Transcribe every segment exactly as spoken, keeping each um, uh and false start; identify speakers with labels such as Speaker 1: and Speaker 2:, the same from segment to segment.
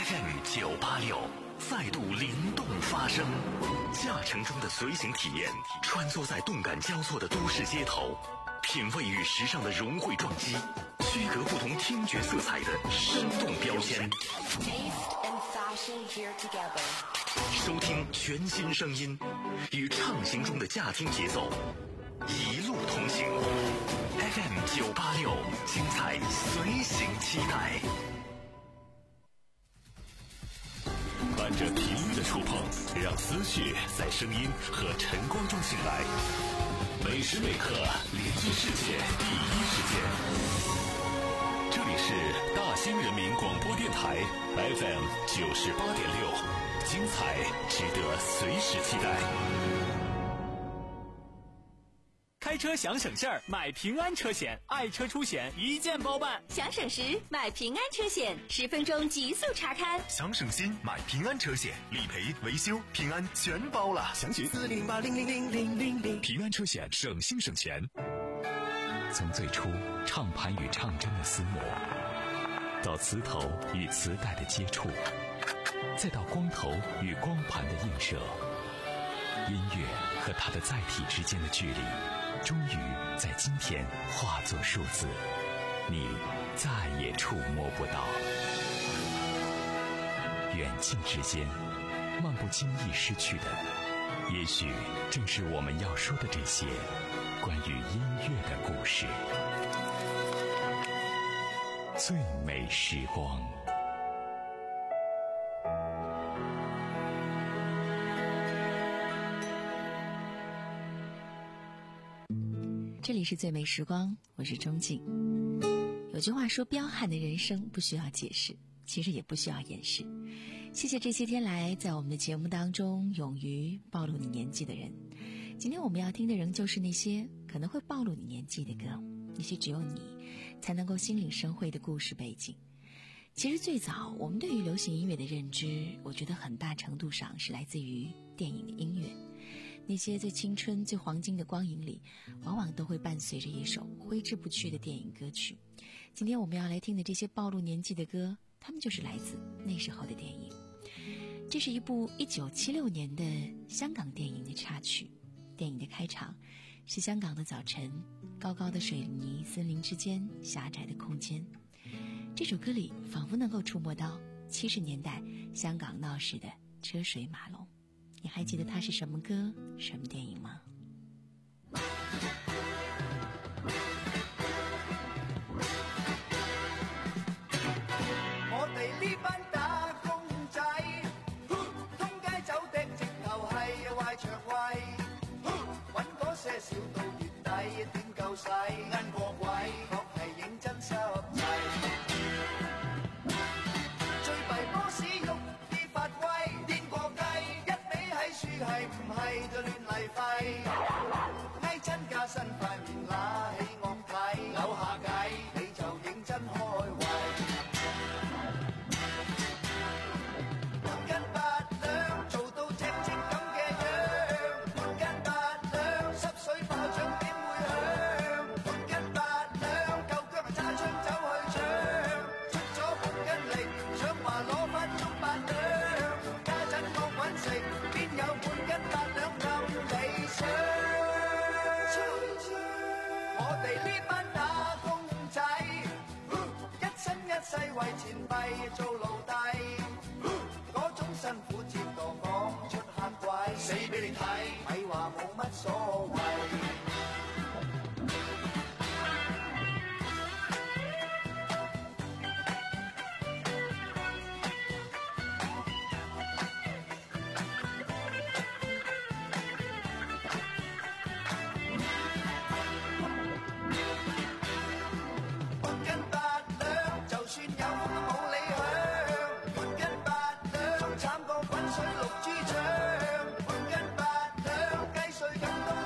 Speaker 1: F M 九八六再度灵动发声，驾乘中的随行体验，穿梭在动感交错的都市街头，品味与时尚的融汇撞击，区隔不同听觉色彩的生动标签。收听全新声音，与畅行中的驾听节奏，一路同行。F M 九八六，精彩随行期待。伴着频率的触碰，让思绪在声音和晨光中醒来。每时每刻连接世界第一时间。这里是大兴人民广播电台 F M 九十八点六，精彩值得随时期待。
Speaker 2: 开车想省事儿，买平安车险，爱车出险一键包办。
Speaker 3: 想省时买平安车险，十分钟极速查看。
Speaker 1: 想省心买平安车险，理赔、维修、平安全包了。详询四零八零零零零零零。平安车险，省心省钱。从最初唱盘与唱针的厮磨，到磁头与磁带的接触，再到光头与光盘的映射，音乐和它的载体之间的距离，终于在今天化作数字，你再也触摸不到。远近之间，漫不经意失去的，也许正是我们要说的这些关于音乐的故事。最美时光。
Speaker 3: 这里是最美时光，我是钟静。有句话说，彪悍的人生不需要解释，其实也不需要掩饰。谢谢这些天来在我们的节目当中勇于暴露你年纪的人。今天我们要听的仍旧是那些可能会暴露你年纪的歌，那些只有你才能够心领神会的故事背景。其实最早我们对于流行音乐的认知，我觉得很大程度上是来自于电影的音乐。那些最青春最黄金的光影里，往往都会伴随着一首挥之不去的电影歌曲。今天我们要来听的这些暴露年纪的歌，它们就是来自那时候的电影。这是一部一九七六年的香港电影的插曲。电影的开场是香港的早晨，高高的水泥森林之间，狭窄的空间。这首歌里仿佛能够触摸到七十年代香港闹市的车水马龙。你还记得它是什么歌，什么电影吗？
Speaker 4: 我哋呢班打工仔，通街走的直頭係壞腸胃，搵嗰些少到月底點夠使，恩過鬼確係認真濕滯。最弊波士喐啲發威，癲過雞，一味喺樹係唔係就亂嚟廢，翳真加身塊面揦起惡睇，扭下計你就認真開胃。為錢幣做奴隸，嗰種辛苦折墮講出黑鬼，死俾你睇，咪話冇乜所謂。咁多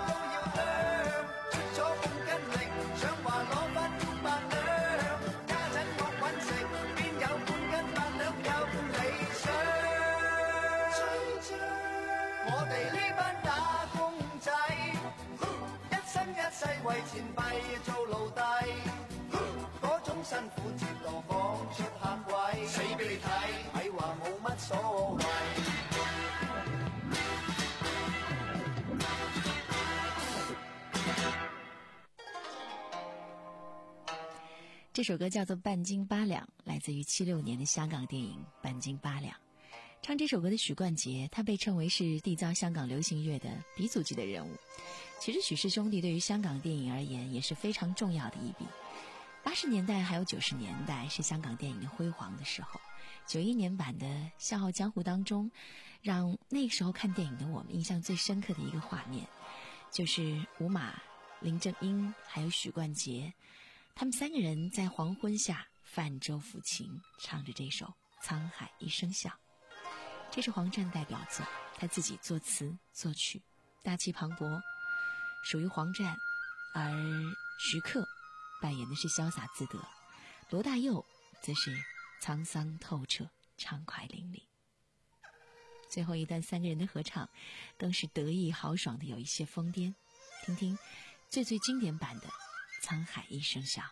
Speaker 3: 这首歌叫做《半斤八两》，来自于七六年的香港电影《半斤八两》。唱这首歌的许冠杰，他被称为是缔造香港流行乐的鼻祖级的人物。其实许氏兄弟对于香港电影而言也是非常重要的一笔。八十年代还有九十年代是香港电影的辉煌的时候。九一年版的《笑傲江湖》当中，让那时候看电影的我们印象最深刻的一个画面，就是吴马、林正英还有许冠杰，他们三个人在黄昏下泛舟抚琴，唱着这首《沧海一声笑》。这是黄战代表作，他自己作词作曲，大气磅礴，属于黄战。而徐克扮演的是潇洒自得，罗大佑则是沧桑透彻，畅快淋漓。最后一段三个人的合唱更是得意豪爽的有一些疯癫，听听最最经典版的《沧海一声笑》。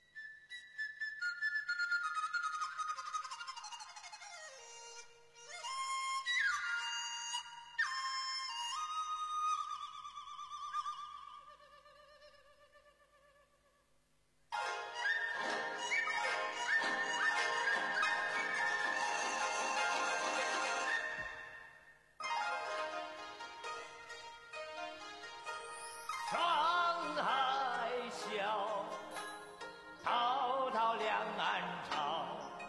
Speaker 5: 沧海笑，滔滔两岸潮，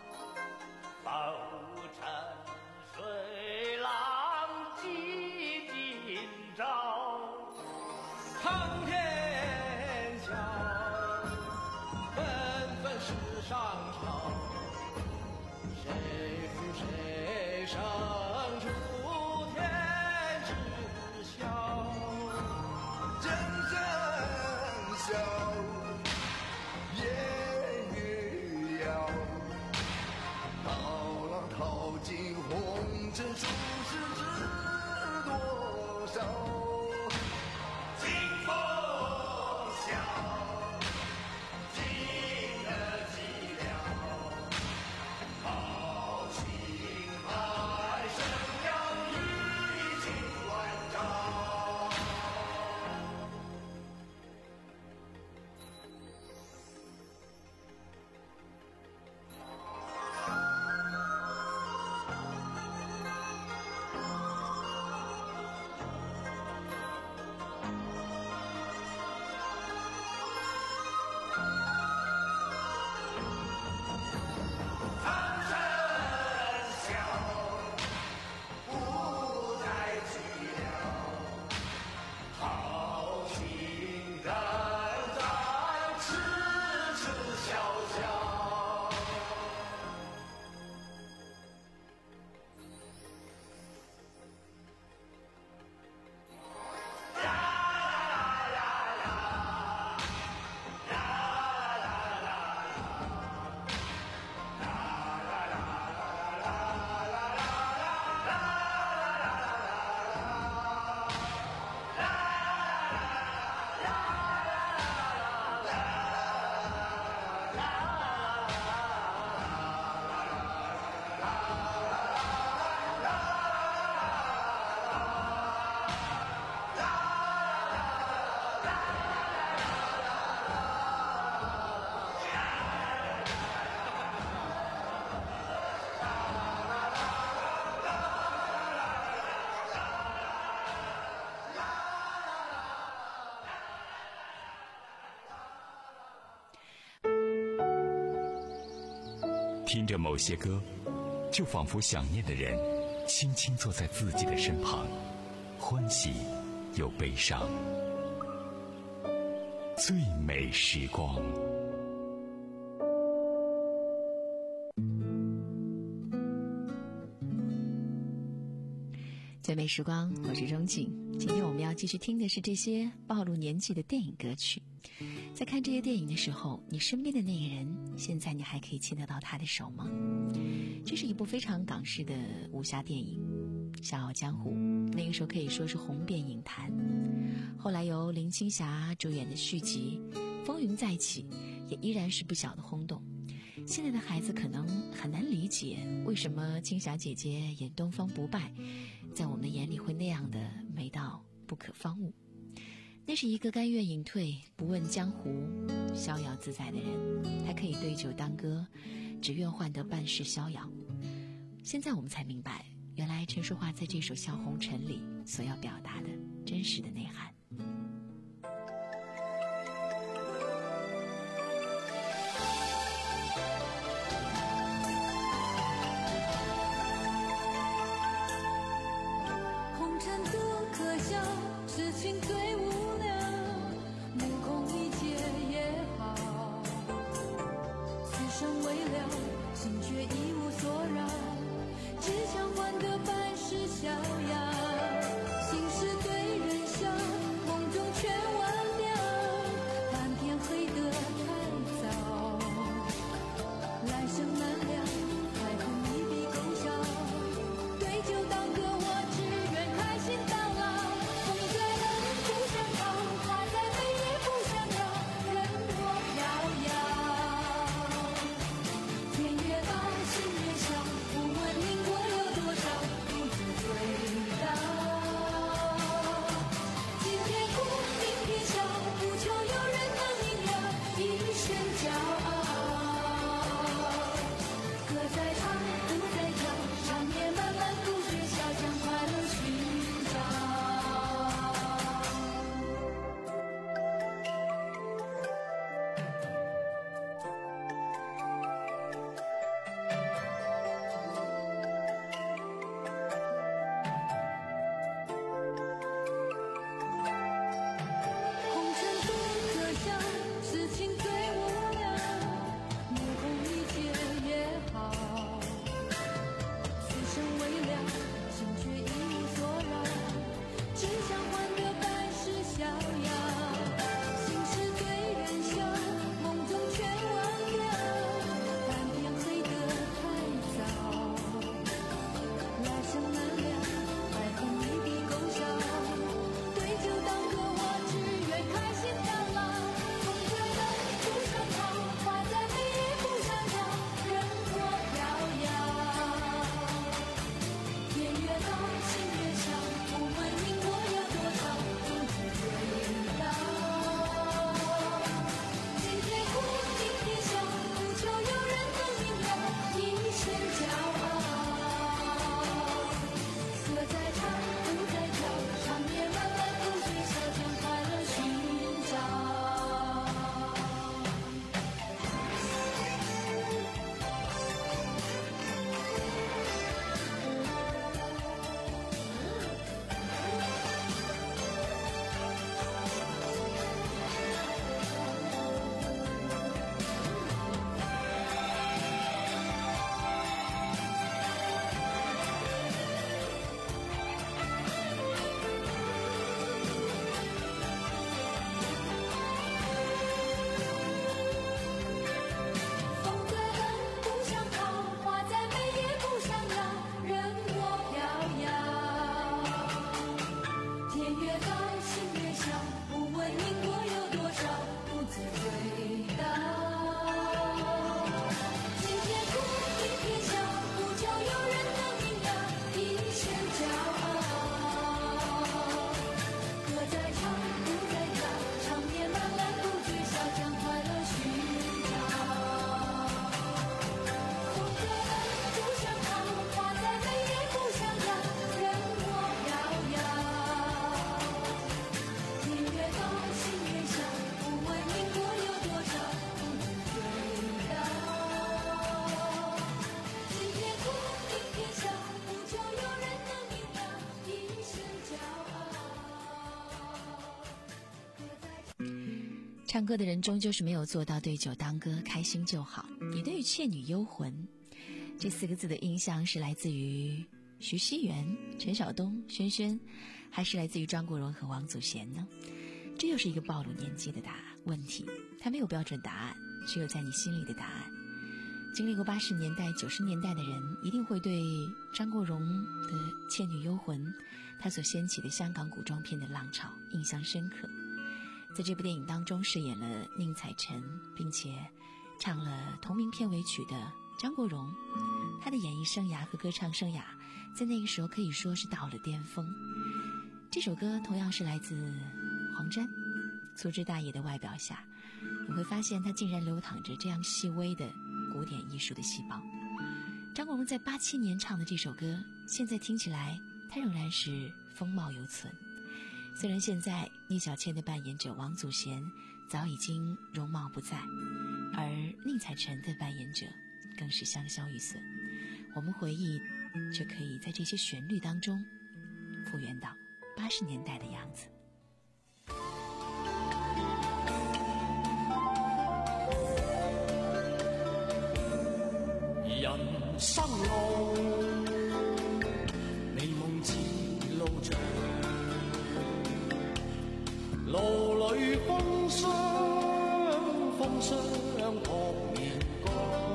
Speaker 5: 浮沉水浪几今朝。
Speaker 6: 苍天笑，纷纷世上潮，谁负谁胜出天知晓。
Speaker 4: 真真笑，烟雨遥，涛浪淘尽红尘，数世知多少。
Speaker 5: 清风笑，尽得寂寥，豪情海生了雨尽万丈。
Speaker 1: 听着某些歌，就仿佛想念的人轻轻坐在自己的身旁，欢喜又悲伤。最美时光。
Speaker 3: 最美时光，我是钟静。今天我们要继续听的是这些暴露年纪的电影歌曲。在看这些电影的时候，你身边的那个人，现在你还可以牵得到他的手吗？这是一部非常港式的武侠电影《笑傲江湖》，那个时候可以说是红遍影坛。后来由林青霞主演的续集《风云再起》也依然是不小的轰动。现在的孩子可能很难理解为什么青霞姐姐演东方不败在我们的眼里会那样的美到不可方物。 那是一个甘愿隐退、不问江湖、逍遥自在的人。他可以对酒当歌，只愿换得半世逍遥。现在我们才明白，原来陈淑桦在这首《笑红尘》里所要表达的真实的内涵。
Speaker 7: 红尘多可笑，痴情最无聊，目空一切也好，此生未了，心却一无所扰，只想换得半世逍遥。心事对人笑，梦中全忘掉，半天黑得太早，来生难料，还恨一笔勾销，对酒当歌，我只愿开心到老。风在冷不想逃，花在美也不想要，任我飘摇。天越高，心越小，不问因果有多少，不知醉倒。今天哭，明天笑，不求有人能明了，一身骄傲。歌在唱，舞在跳，长夜漫漫不觉晓，将快乐寻找。红尘多可笑，痴情最无聊，目空一切也好，此生未了，心却一无所扰，只想换得半世逍遥。心事对人笑，梦中全忘掉，半天黑得太早，来生难料，还恨一笔勾销，对酒当歌，我只愿开心到老。风在冷不想逃，花在美也不想要，任我飘摇。天越高，心越小，不问因果有多少，不知醉倒。今天哭，明天笑，不求有人能明了，一身骄傲。歌在唱，舞在跳，长夜漫漫不觉晓，将快乐寻找。风在冷不想逃，花在美也不想要，任我飘摇。天越高，心越小，不问因果有多少，不知醉倒。今天哭，明天笑，不求有人能明了，一身骄傲。歌在唱，舞在跳，长夜漫漫不觉晓，将快乐寻找。风在冷不想逃，花在美也不想要，任我飘摇。天越高，心越小，不问因果有多少，不知醉倒。今天哭，明天笑，不求有人能明了，一身骄傲。歌在
Speaker 3: 唱歌的人终究是没有做到对酒当歌，开心就好。你对于《倩女幽魂》这四个字的印象是来自于徐熙媛、陈晓东、轩轩，还是来自于张国荣和王祖贤呢？这又是一个暴露年纪的答案问题，它没有标准答案，只有在你心里的答案。经历过八十年代、九十年代的人，一定会对张国荣的《倩女幽魂》他所掀起的香港古装片的浪潮印象深刻。在这部电影当中饰演了宁采臣，并且唱了同名片尾曲的张国荣，他的演艺生涯和歌唱生涯在那个时候可以说是到了巅峰。这首歌同样是来自黄沾。粗枝大叶的外表下，你会发现它竟然流淌着这样细微的古典艺术的细胞。张国荣在八七年唱的这首歌，现在听起来它仍然是风貌犹存。虽然现在聂小倩的扮演者王祖贤早已经容貌不在，而宁采臣的扮演者更是香消玉损，我们回忆却可以在这些旋律当中复原到八十年代的样子。
Speaker 6: 人生路，美夢似路障，路裏風霜，風霜撲面光，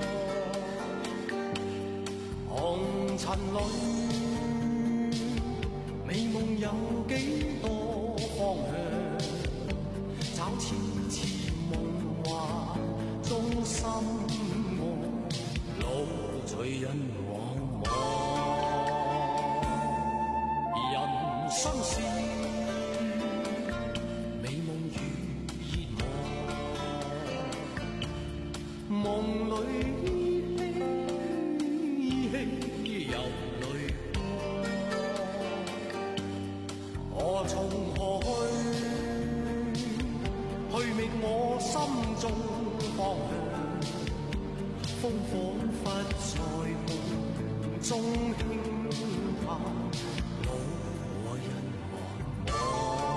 Speaker 6: 紅塵裏，美夢有幾多方向，找次次夢幻中心愛。路隨人往往，人生是美夢與熱望，夢裏依稀有淚光，我從何去，去覓我心中方向。風彷彿在夢中輕拍，路和人茫茫。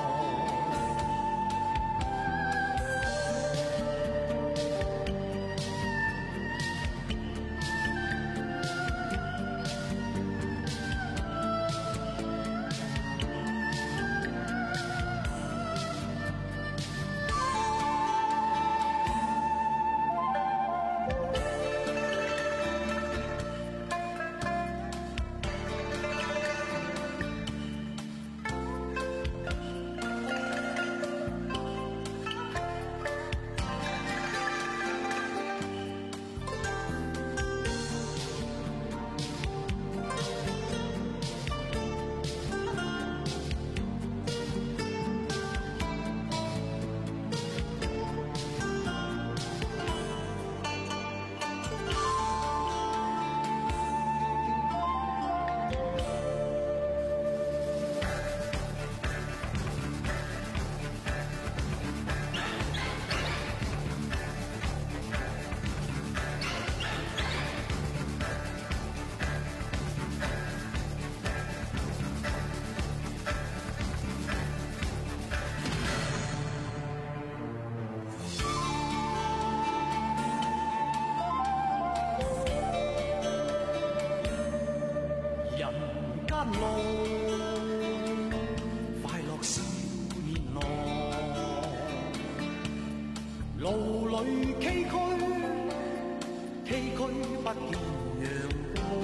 Speaker 6: 路裏崎嶇，崎嶇不見陽光，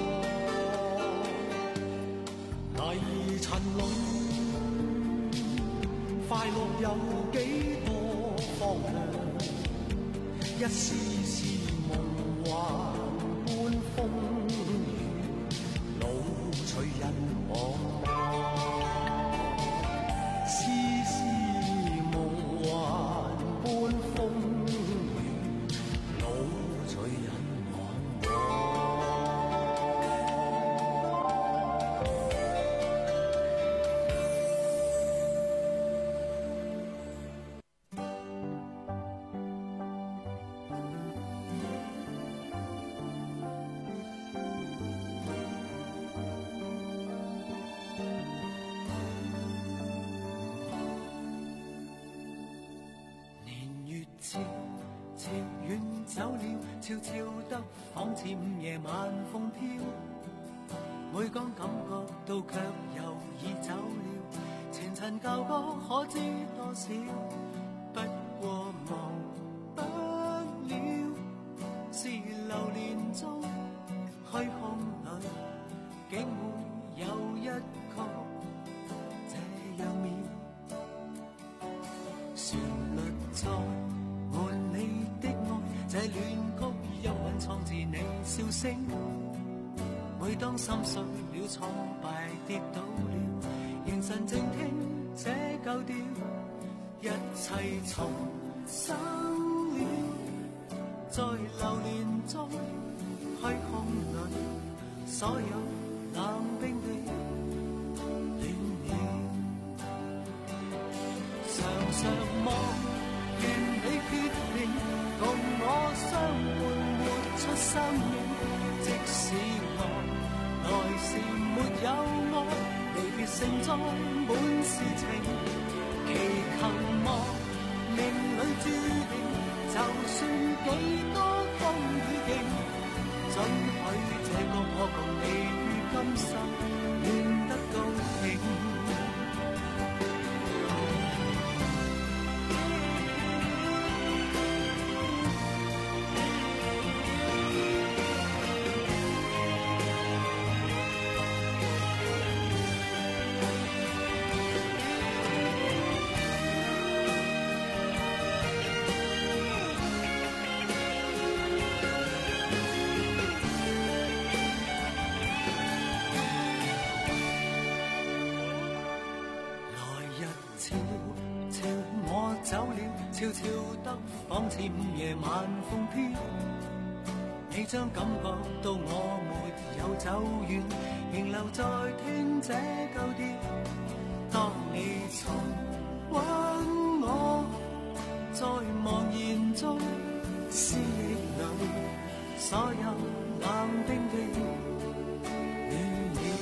Speaker 6: 泥塵裏快樂有幾多方向，一絲絲夢幻般風雨，路隨人茫茫，絲絲夢幻般風雨，路隨人茫茫。朝遠走了，悄悄得仿似午夜晚風飄，每當感覺到卻又已走了，前塵舊歌可知多少，不過忘不了，是流年中虛空裏竟會有一曲這樣妙，旋律在換你的愛，這戀曲幽韻創自你笑聲。每當心碎了、挫敗跌倒了，凝神靜聽這舊調， 一切重生了，在流年中虛空裏，所有冷冰的戀了。常常望願你決定共我相伴活出生命，即使我來時沒有愛，離別盛載滿是情。祈求望命裏注定，就算幾多風雨勁，准許這個我共你於今生戀得高興。悄悄得仿似午夜晚風飄，你將感覺到我沒有走遠，仍留在聽這舊調。當你重溫我，在茫然中思憶裏，所有冷冰的暖了，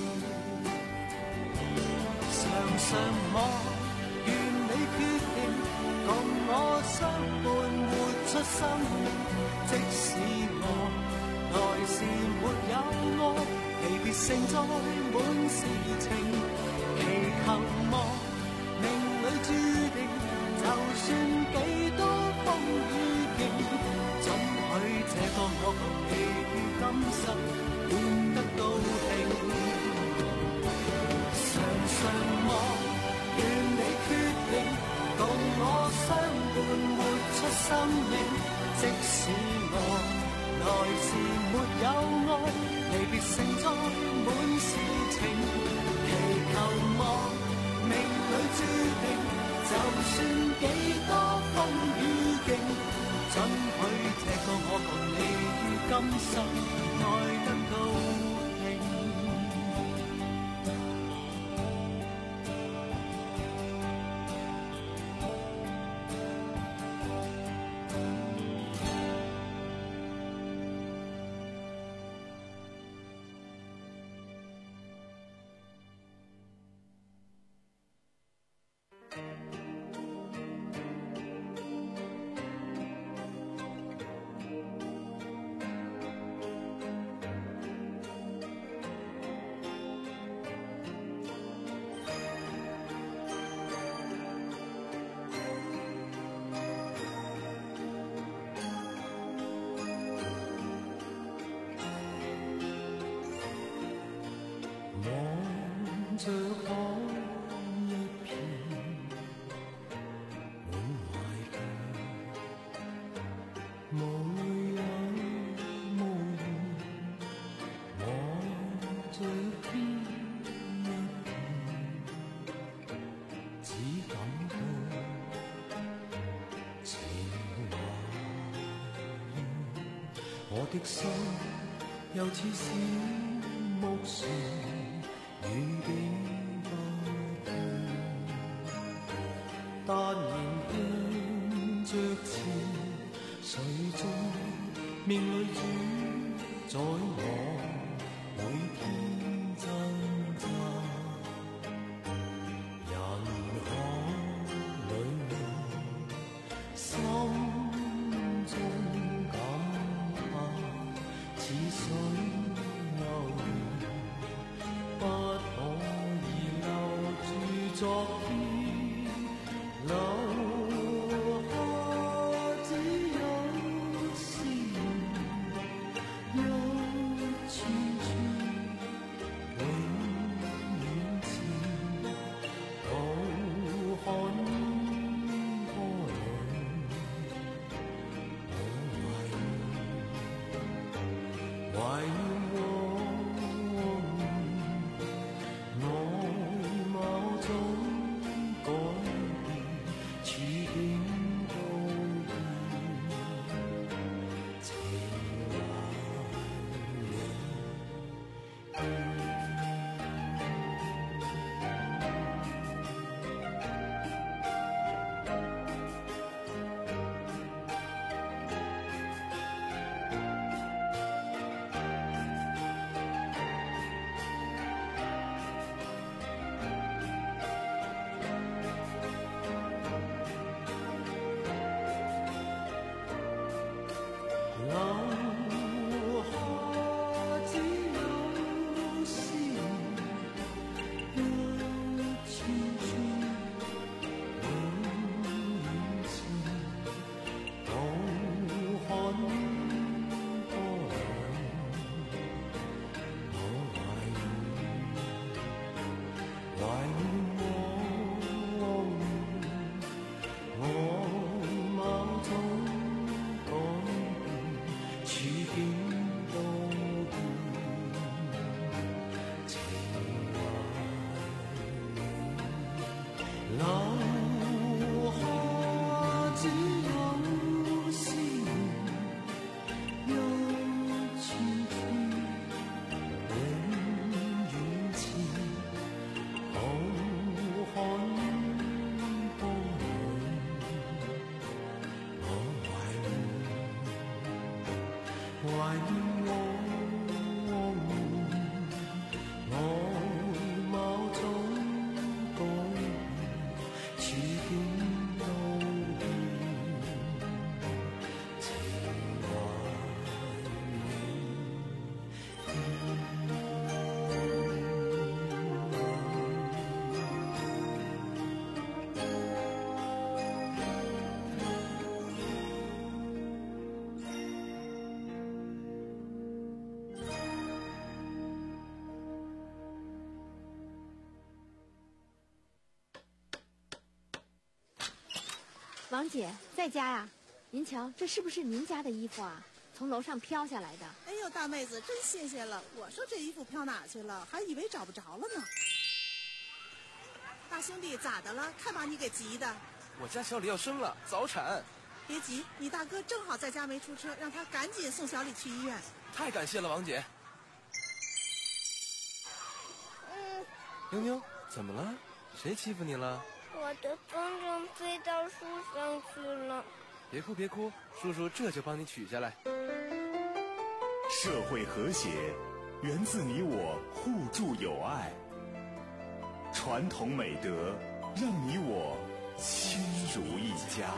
Speaker 6: 常常望願你決定共我相伴活出生命，即使我來時沒有愛，離別盛載滿是情。祈求望命裏注定，就算幾多風雨勁，准許這個我共你於今生戀得高興。常常望願你決定共我相伴活出生命，即使我來時沒有愛，離別盛載滿是情。祈求望命裏注定，就算幾多風雨勁，准許這個我共你於今生愛得高興。着海一片滿懷舊，無有無言，望着天一片，只感到情懷。我的心又似小木船，雨景不斷，但仍聽着潮水中命裏主宰我每天掙扎。人海裏心中感嘆，似水流不可以留住昨天，留下只有思念，一串串永遠前，到看波裏我懷念，懷念內貌中改變，處
Speaker 8: 王姐在家呀？您瞧，这是不是您家的衣服啊？从楼上飘下来的。
Speaker 9: 哎呦，大妹子，真新鲜了！我说这衣服飘哪去了，还以为找不着了呢。大兄弟，咋的了？看把你给急的。
Speaker 10: 我家小李要生了，早产。
Speaker 9: 别急，你大哥正好在家没出车，让他赶紧送小李去医院。
Speaker 10: 太感谢了，王姐。
Speaker 11: 嗯。
Speaker 10: 妞妞，怎么了？谁欺负你了？
Speaker 11: 我的风筝飞到树上去了。
Speaker 10: 别哭别哭，叔叔这就帮你取下来。
Speaker 1: 社会和谐源自你我互助友爱，传统美德让你我亲如一家。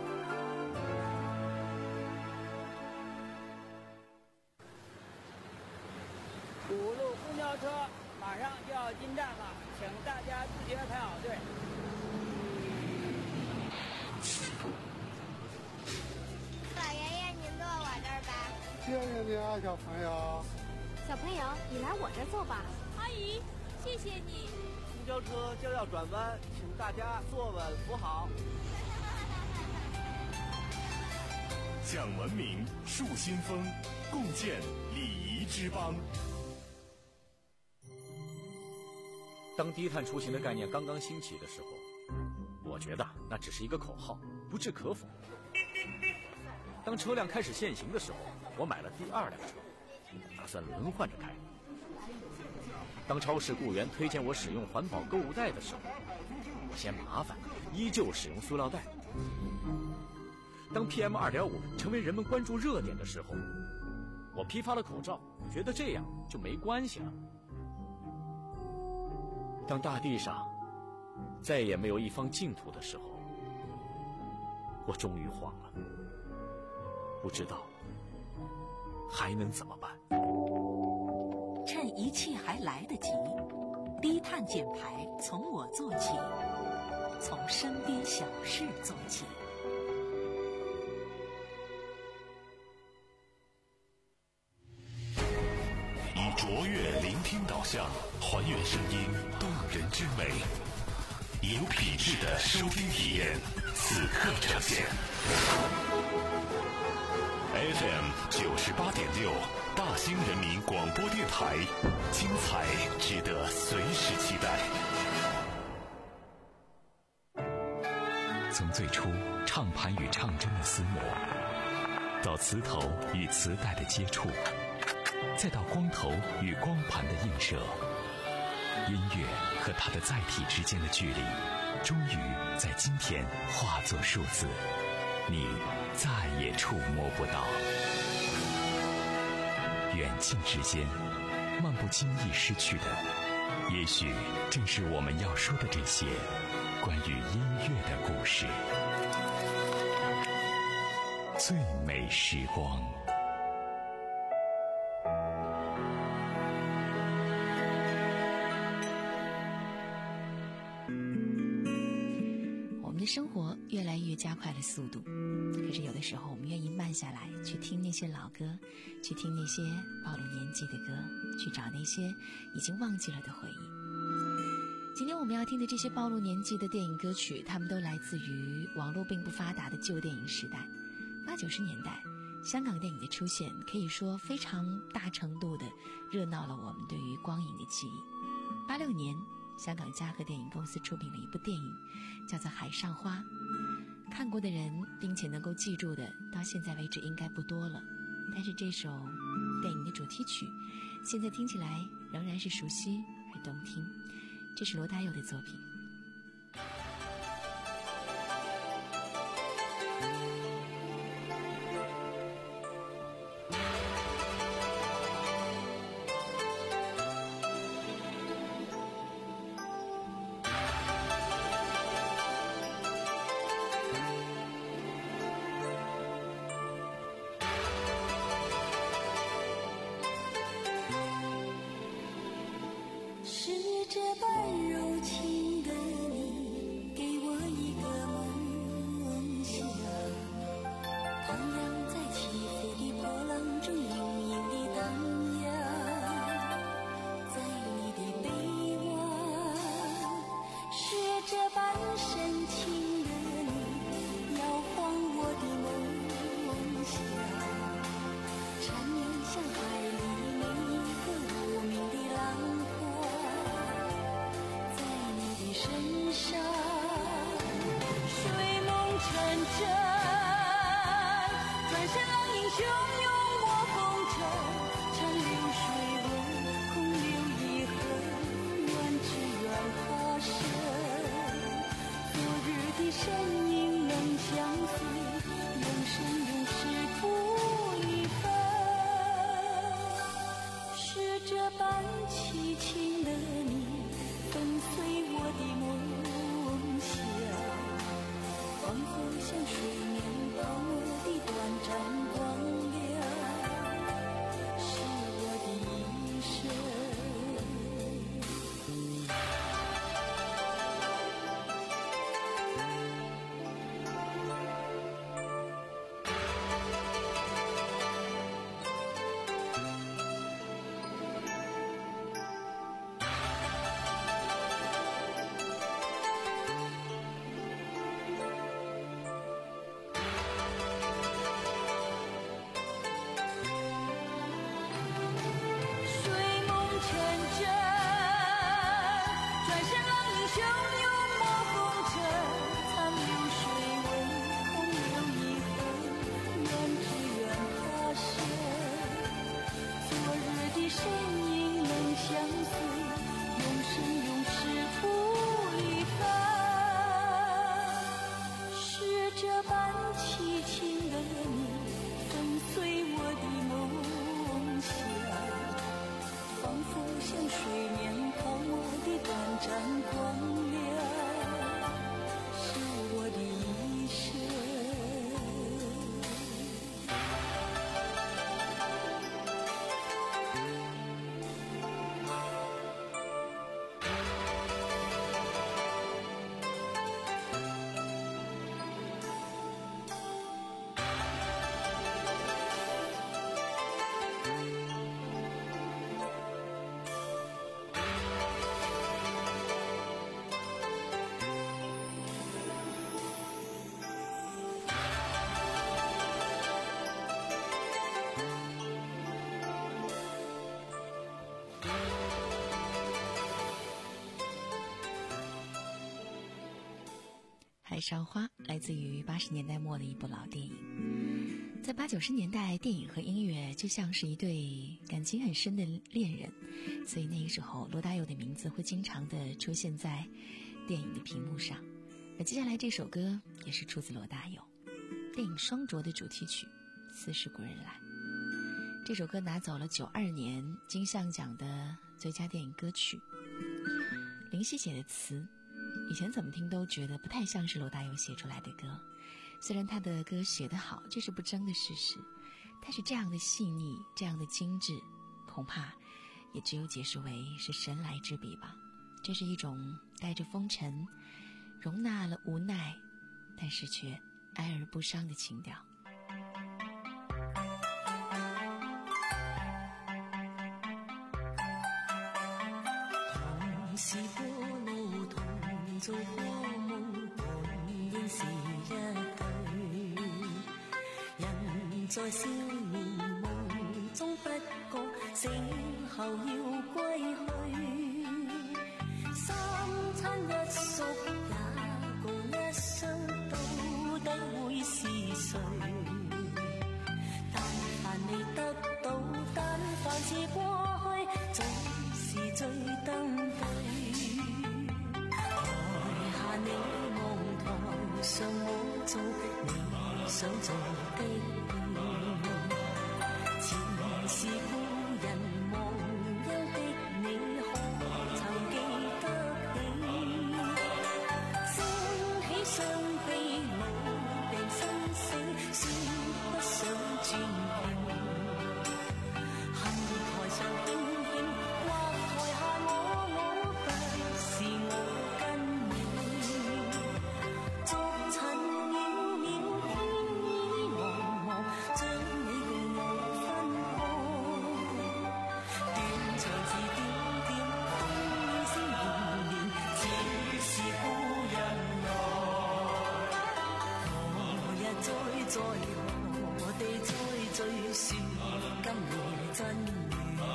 Speaker 12: 五路公交车马上就要进站了，请大家自觉排好队。
Speaker 11: 老爷爷，您坐我这儿吧。
Speaker 13: 谢谢你啊，小朋友。
Speaker 8: 小朋友，你来我这儿坐吧。
Speaker 14: 阿姨，谢谢你。
Speaker 15: 公交车就要转弯，请大家坐稳扶好。
Speaker 1: 讲文明，树新风，共建礼仪之邦。
Speaker 16: 当低碳出行的概念刚刚兴起的时候，我觉得那只是一个口号，不置可否。当车辆开始限行的时候，我买了第二辆车，打算轮换着开。当超市雇员推荐我使用环保购物袋的时候，我嫌麻烦，依旧使用塑料袋。当 P M 二点五 成为人们关注热点的时候，我批发了口罩，觉得这样就没关系了。当大地上再也没有一方净土的时候，我终于慌了，不知道还能怎么办。
Speaker 17: 趁一切还来得及，低碳减排从我做起，从身边小事做起。
Speaker 1: 以卓越聆听导向，还原声音动人之美，有品质的收听体验，此刻呈现。F M 九十八点六，大兴人民广播电台，精彩值得随时期待。从最初唱盘与唱针的厮磨，到磁头与磁带的接触， 再到光头与光盘的映射，音乐和它的载体之间的距离，终于在今天化作数字，你再也触摸不到。远近之间，漫不经意失去的，也许正是我们要说的这些关于音乐的故事。最美时光。
Speaker 3: 我们的生活越来越加快了速度，可是有的时候我们愿意慢下来，去听那些老歌，去听那些暴露年纪的歌，去找那些已经忘记了的回忆。今天我们要听的这些暴露年纪的电影歌曲，它们都来自于网络并不发达的旧电影时代。八九十年代，香港电影的出现可以说非常大程度的热闹了我们对于光影的记忆。八六年，香港嘉禾电影公司出品了一部电影，叫做《海上花》。看过的人并且能够记住的，到现在为止应该不多了。但是这首电影的主题曲，现在听起来仍然是熟悉而动听。这是罗大佑的作品。
Speaker 7: 是这般柔情的你，给我一个梦想，荡漾在起伏的波浪中，隐隐地荡漾，在你的臂弯。是这般深情的你，摇晃我的梦想，缠绵像海里每一个无名的浪花，身上睡梦成真，转身浪影汹涌我风尘，长流水纹空留遗恨，愿只愿他生。昨日的身影能相随，永生永世不离分。是这般凄情的你，跟随我的梦想，仿佛像水面泡沫的短暂光亮，是我的一生。
Speaker 3: 海上花来自于八十年代末的一部老电影。 在八九十年代，电影和音乐就像是一对感情很深的恋人，所以那个时候罗大佑的名字会经常的出现在电影的屏幕上。而接下来这首歌也是出自罗大佑电影《双啄》的主题曲《似是故人来》。这首歌拿走了九二年金像奖的最佳电影歌曲。林夕写的词，以前怎么听都觉得不太像是罗大佑写出来的歌。虽然他的歌写得好，这是不争的事实，但是这样的细腻，这样的精致，恐怕也只有解释为是神来之笔吧。这是一种带着风尘，容纳了无奈，但是却哀而不伤的情调。
Speaker 18: 同是过路，同做過夢，本應是一對。人在少年夢中不覺，醒後要歸去。三餐一宿也共一生，到底會是誰？但凡未得到，但凡是過去，總是最登對。台下你望，台上我做你想做的戲。前是故人忘憂的你，可曾記得起？升起雙臂，老病新醒，說不想轉變。恨台上輕輕，或台下我我，不是我跟你。逐塵渺渺，天意茫茫，將你共我分開。斷腸字點點，風雨聲連連，似是故人來。何日再在何地再聚，說今夜真緣。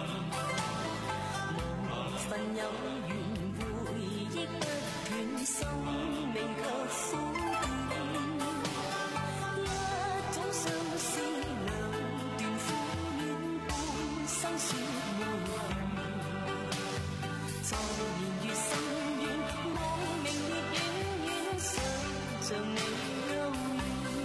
Speaker 18: 無份有緣，回憶不斷，生命卻苦短。一種相思，兩段苦戀，半生說沒完。在年月深遠，望明月遠遠，想像你幽怨。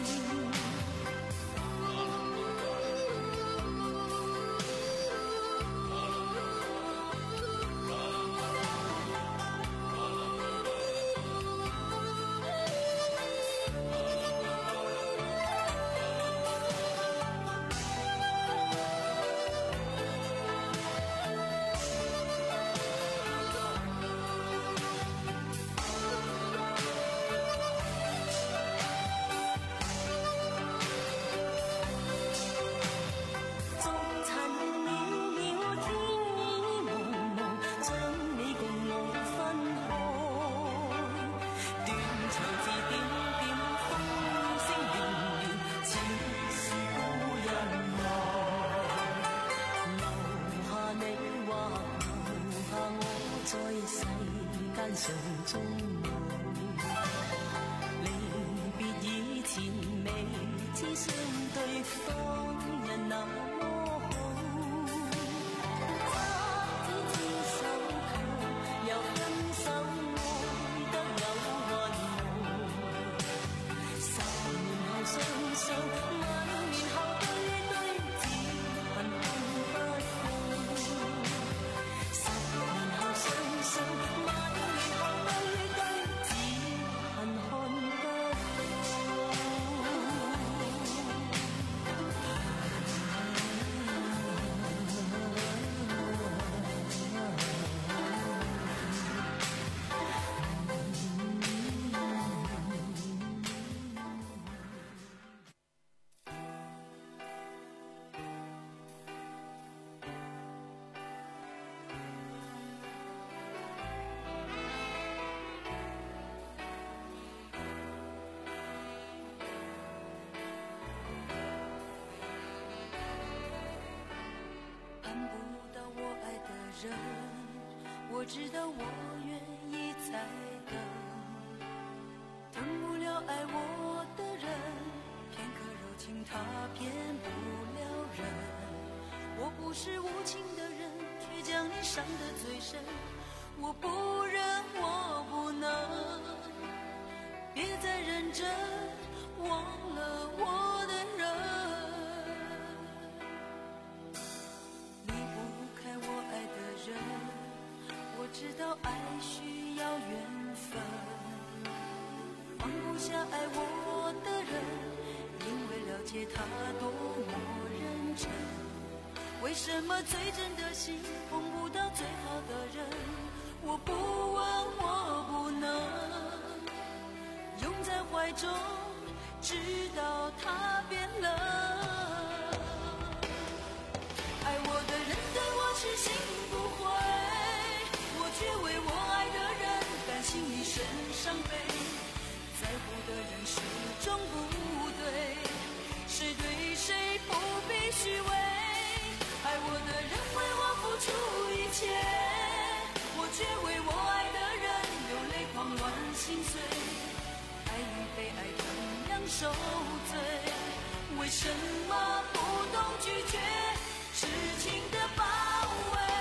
Speaker 18: 上終會離別以前，未知相對方人那麼好。執子之手頭，又分手愛得有雲霧。十年後相想，萬年後對對，只恨看不到。十年後相想。
Speaker 7: 我知道我愿意再等，等不了爱我的人，片刻柔情
Speaker 18: 情他骗不了人。我不是无情的人，却将你伤得最深。我不忍，我不能，别再认真忘了我的人。离不开我爱的人，我知道爱需要缘分。放不下爱我的人，因为了解他多么认真。为什么最真的心碰不到最好的人？我不问，我不能拥在怀中，直到他变冷。爱我的人对我痴心不悔，我却为我爱的人甘心一生伤悲。在乎的人始终不对，谁对谁不必虚伪。爱我的人为我付出一切，我却为我爱的人流泪狂乱心碎。爱与被爱同样受罪，为什么不懂拒绝痴情的包围？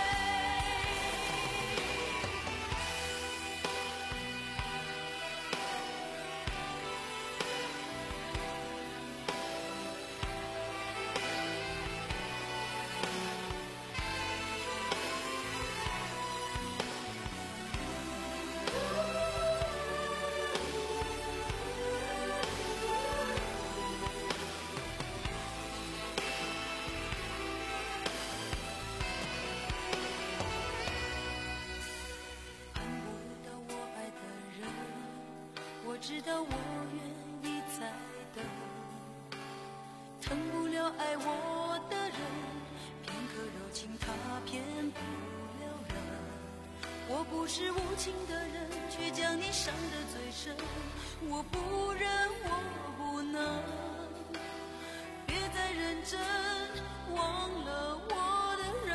Speaker 18: 知道我愿意再等，疼不了爱我的人，片刻柔情他骗不了人。我不是无情的人，却将你伤得最深。我不忍，我不能，别再认真忘了我的人。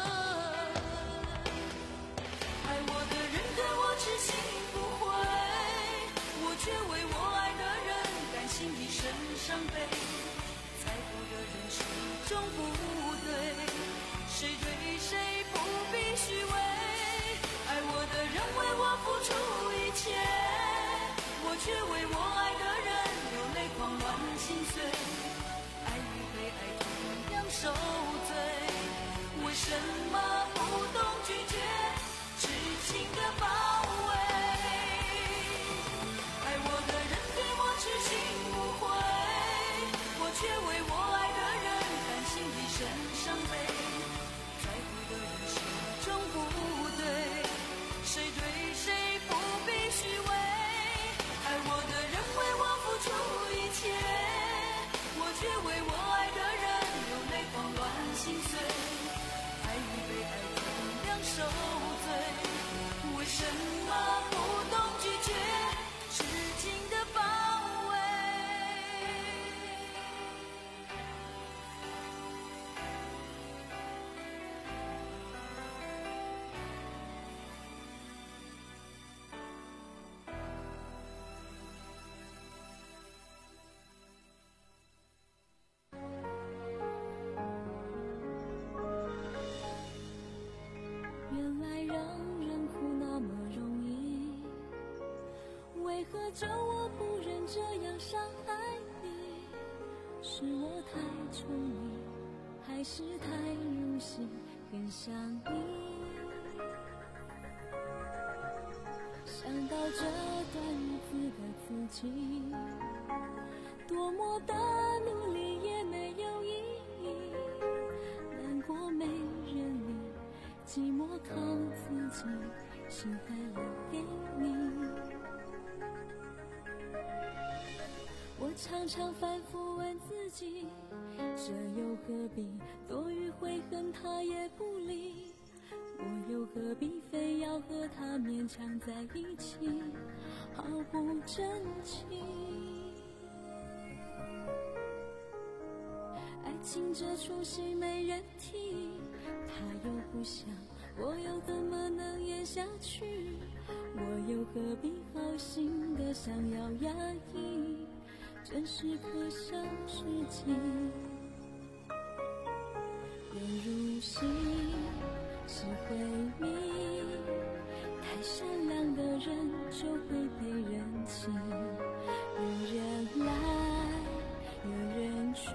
Speaker 18: 爱我的人对我痴心不悔，我却为我爱的人甘心一生伤悲。在乎的人始终不对，谁对谁不必虚伪。爱我的人为我付出一切，我却为我爱的人流泪狂乱心碎。爱与被爱同样受罪，为什么不懂拒绝痴情的包围？爱我的人对我痴心不悔，我却为我爱的人甘心一生伤悲。在乎的人始终不对，谁对谁不必虚伪。爱我的人为我付出一切，我却为我爱的人流泪狂乱心碎。爱与被爱同样受罪，为什么不懂拒绝痴情的包围？原来让人哭那么容易，为何叫我不忍这样伤害你？是我太宠你，还是太入戏，很想你？想到这段日子的自己，多么的努力也没有意义，难过没人理，寂寞靠自己，心还留给你。我常常反复问自己，这又何必？多余悔恨他也不理，我又何必非要和他勉强在一起，毫不争气。爱情这出戏没人替，他又不想，我又怎么能演下去？我又何必好心的想要压抑真是可笑事情。人如戏，是会迷，太善良的人就会被人欺。有人来，有人去，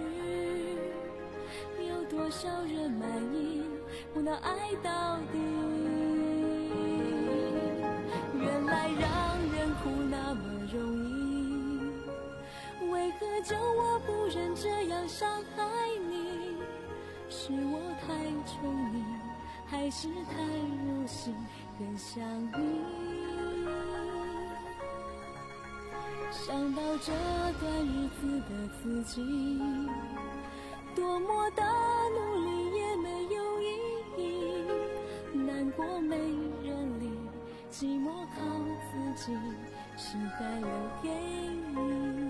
Speaker 18: 有多少人满意，不能爱到底。原来让人哭那么容易，为何叫我不忍这样伤害你？是我太宠你，还是太入戏，更想你？想到这段日子的自己，多么的努力也没有意义，难过没人理，寂寞靠自己，心还留给你。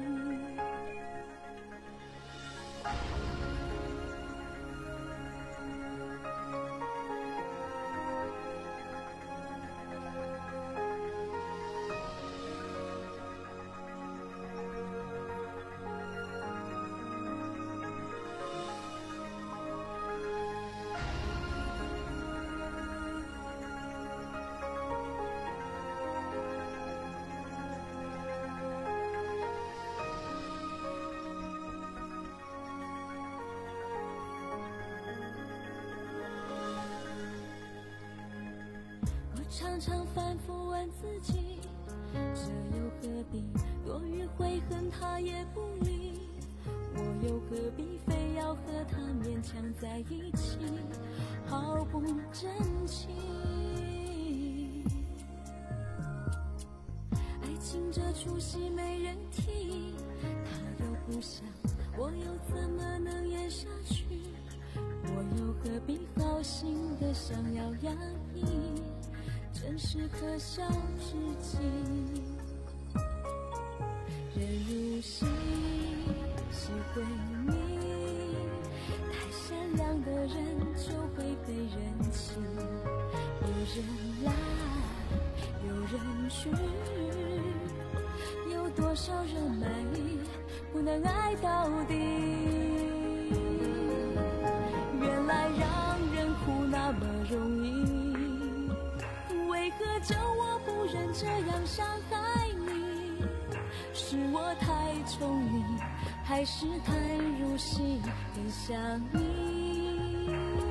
Speaker 18: 常常反复问自己，这又何必？多余悔恨他也不理，我又何必非要和他勉强在一起，毫不争气。爱情这出戏没人替，他又不想，我又怎么能演下去？我又何必好心的想要压抑，真是可笑至极。人如戏，戏会迷，太善良的人就会被人欺。有人来，有人去，有多少人满意，不能爱到底。原来让人哭那么容易，为何叫我不忍这样伤害你？是我太宠你，还是太入戏，更想你？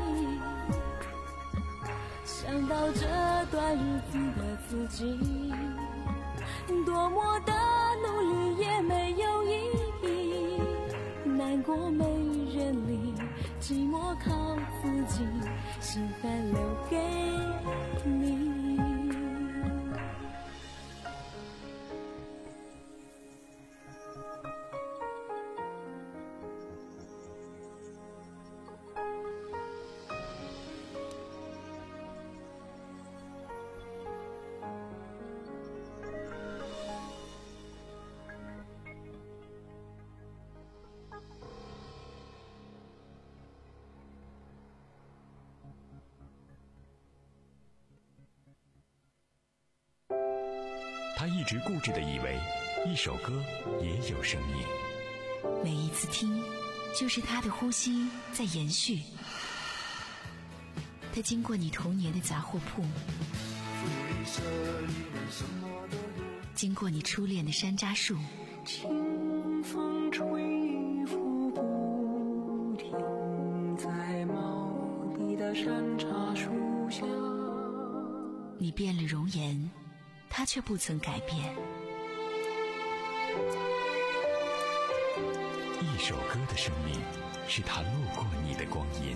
Speaker 18: 想到这段日子的自己，多么的努力也没有意义，难过没人理，寂寞靠自己，心还留给你。
Speaker 1: 他一直固执地以为一首歌也有生命，
Speaker 3: 每一次听就是他的呼吸在延续。他经过你童年的杂货铺，经过你初恋的山楂树，
Speaker 6: 清风吹拂不停，在茂密的山茶树下，
Speaker 3: 你变了容颜，他却不曾改变。
Speaker 1: 一首歌的生命是他路过你的光阴，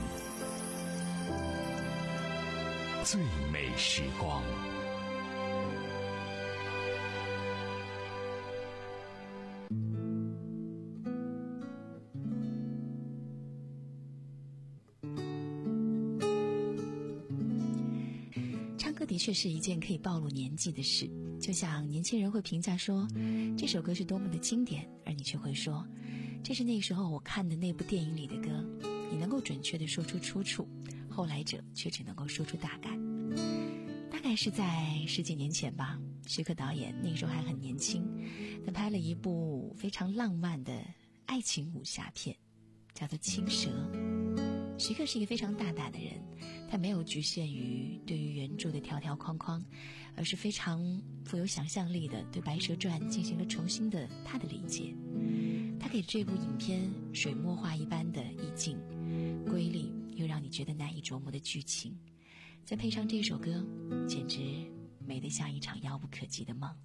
Speaker 1: 最美时光。
Speaker 3: 唱歌的确是一件可以暴露年纪的事，就像年轻人会评价说这首歌是多么的经典，而你却会说这是那时候我看的那部电影里的歌。你能够准确地说出出处，后来者却只能够说出大概。大概概是在十几年前吧，徐克导演那个时候还很年轻，他拍了一部非常浪漫的爱情武侠片，叫做《青蛇》。徐克是一个非常大胆的人，他没有局限于对于原著的条条框框，而是非常富有想象力的对《白蛇传》进行了重新的他的理解。他给这部影片水墨画一般的意境，瑰丽又让你觉得难以琢磨的剧情，再配上这首歌，简直美得像一场遥不可及的梦。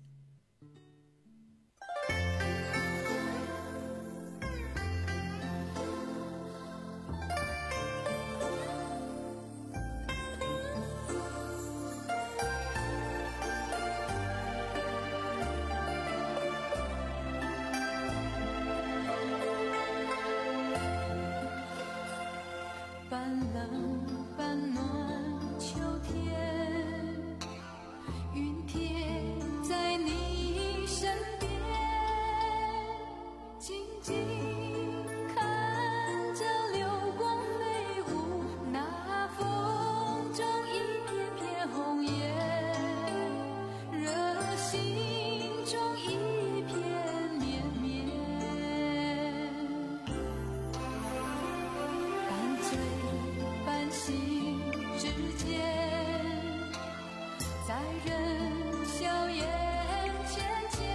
Speaker 7: 半冷半暖秋天，云贴在你身边，静静看着流光飞舞，那风中一片片红叶，热心中一片绵绵，半醉半醒之间，在人笑颜浅浅，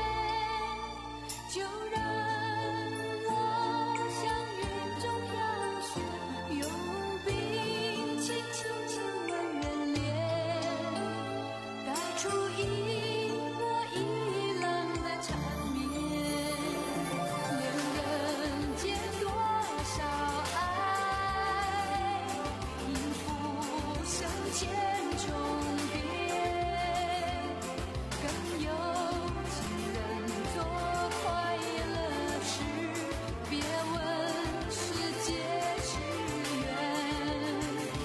Speaker 7: 就让我向云中飘雪，用冰轻轻亲吻人脸，带出一波一浪的缠绵，恋人间多少爱，应付生前重叠，更有情人做快乐事，别问世界之缘。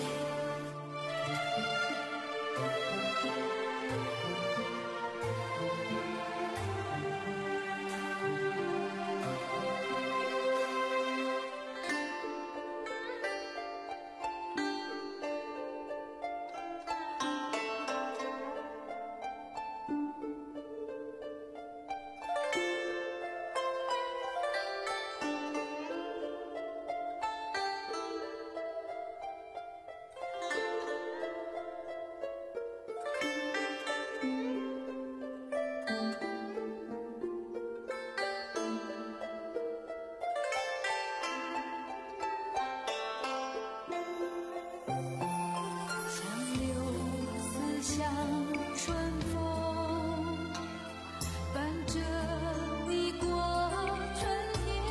Speaker 7: 像柳丝像春风，伴着你过春天，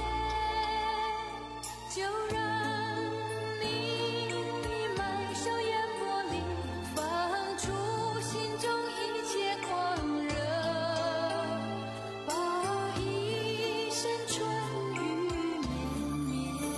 Speaker 7: 就让你埋首烟波里，放出心中一切狂热，报一生春雨绵绵。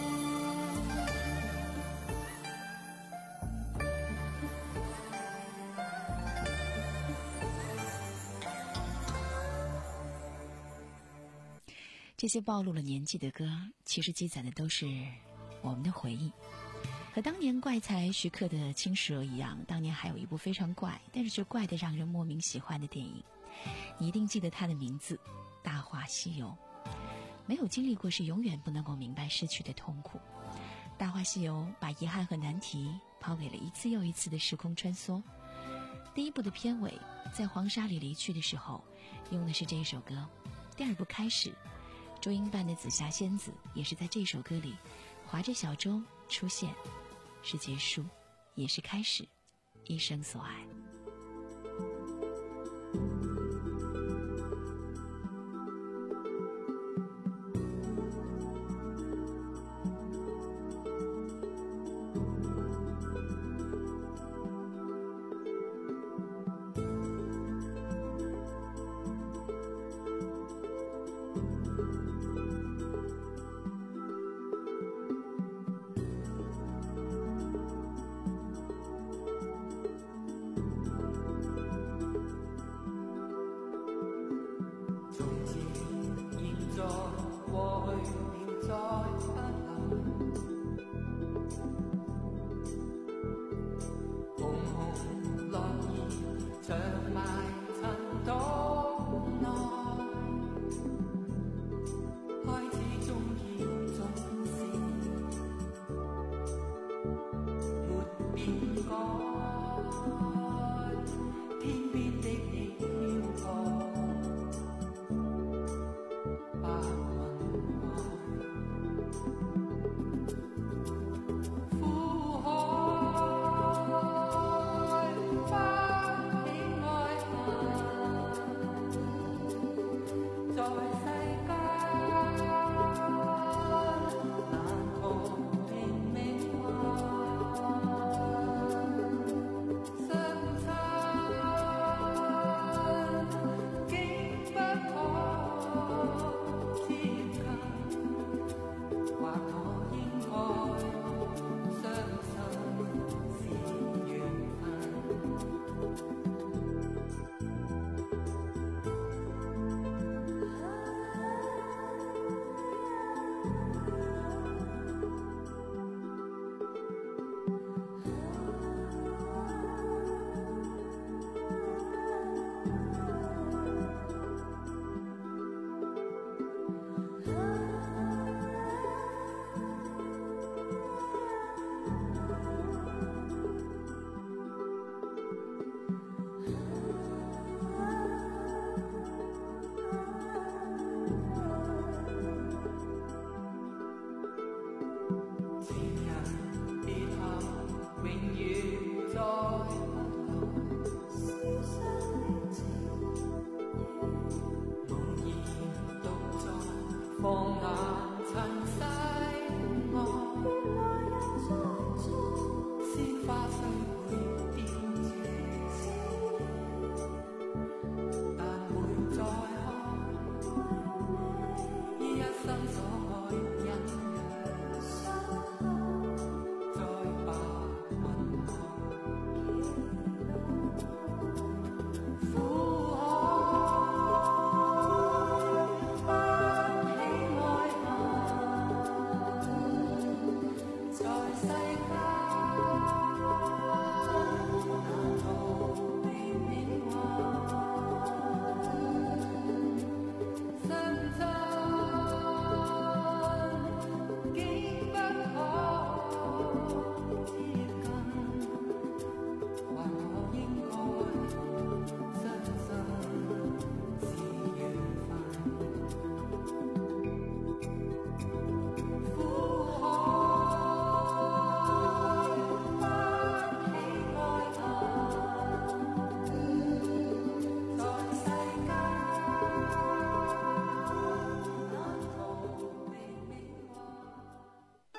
Speaker 3: 这些暴露了年纪的歌，其实积攒的都是我们的回忆。和当年怪才徐克的《青蛇》一样，当年还有一部非常怪，但是却怪得让人莫名喜欢的电影，你一定记得它的名字《大话西游》。没有经历过是永远不能够明白失去的痛苦。《大话西游》把遗憾和难题抛给了一次又一次的时空穿梭。第一部的片尾，在黄沙里离去的时候，用的是这一首歌。第二部开始，周英扮的紫霞仙子也是在这首歌里划着小舟出现，是结束，也是开始，一生所爱。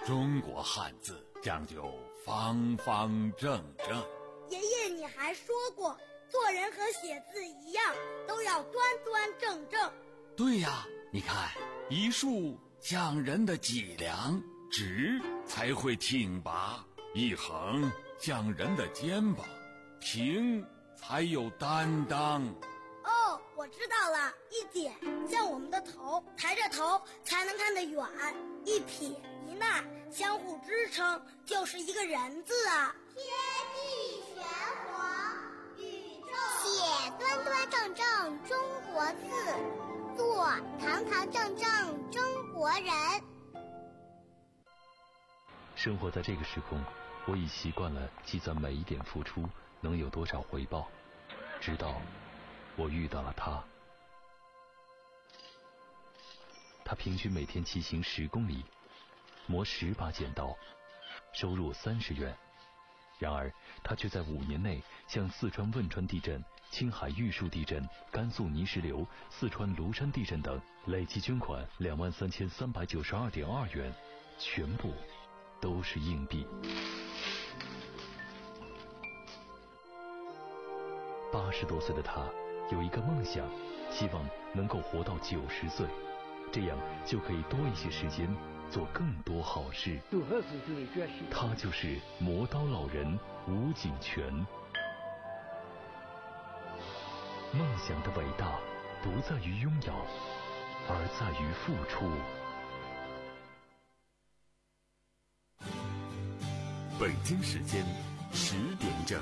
Speaker 19: 中国汉字讲究方方正正。
Speaker 20: 爷爷，你还说过，做人和写字一样，都要端端正正。
Speaker 19: 对呀，你看，一竖讲人的脊梁，直才会挺拔；一横讲人的肩膀，平才有担当。
Speaker 20: 哦，我知道了，一点像我们的头，抬着头才能看得远；一撇一捺相互支撑，就是一个人字啊。
Speaker 21: 天地玄黄，宇宙写端端正正中国字，做堂堂正正中国人。
Speaker 22: 生活在这个时空，我已习惯了计算每一点付出能有多少回报，直到我遇到了他。他平均每天骑行十公里，磨十把剪刀，收入三十元。然而他却在五年内向四川汶川地震、青海玉树地震、甘肃泥石流、四川庐山地震等累计捐款两万三千三百九十二点二元，全部都是硬币。八十多岁的他有一个梦想，希望能够活到九十岁，这样就可以多一些时间做更多好事。他就是磨刀老人吴景全。梦想的伟大不在于拥有，而在于付出。
Speaker 1: 北京时间十点整。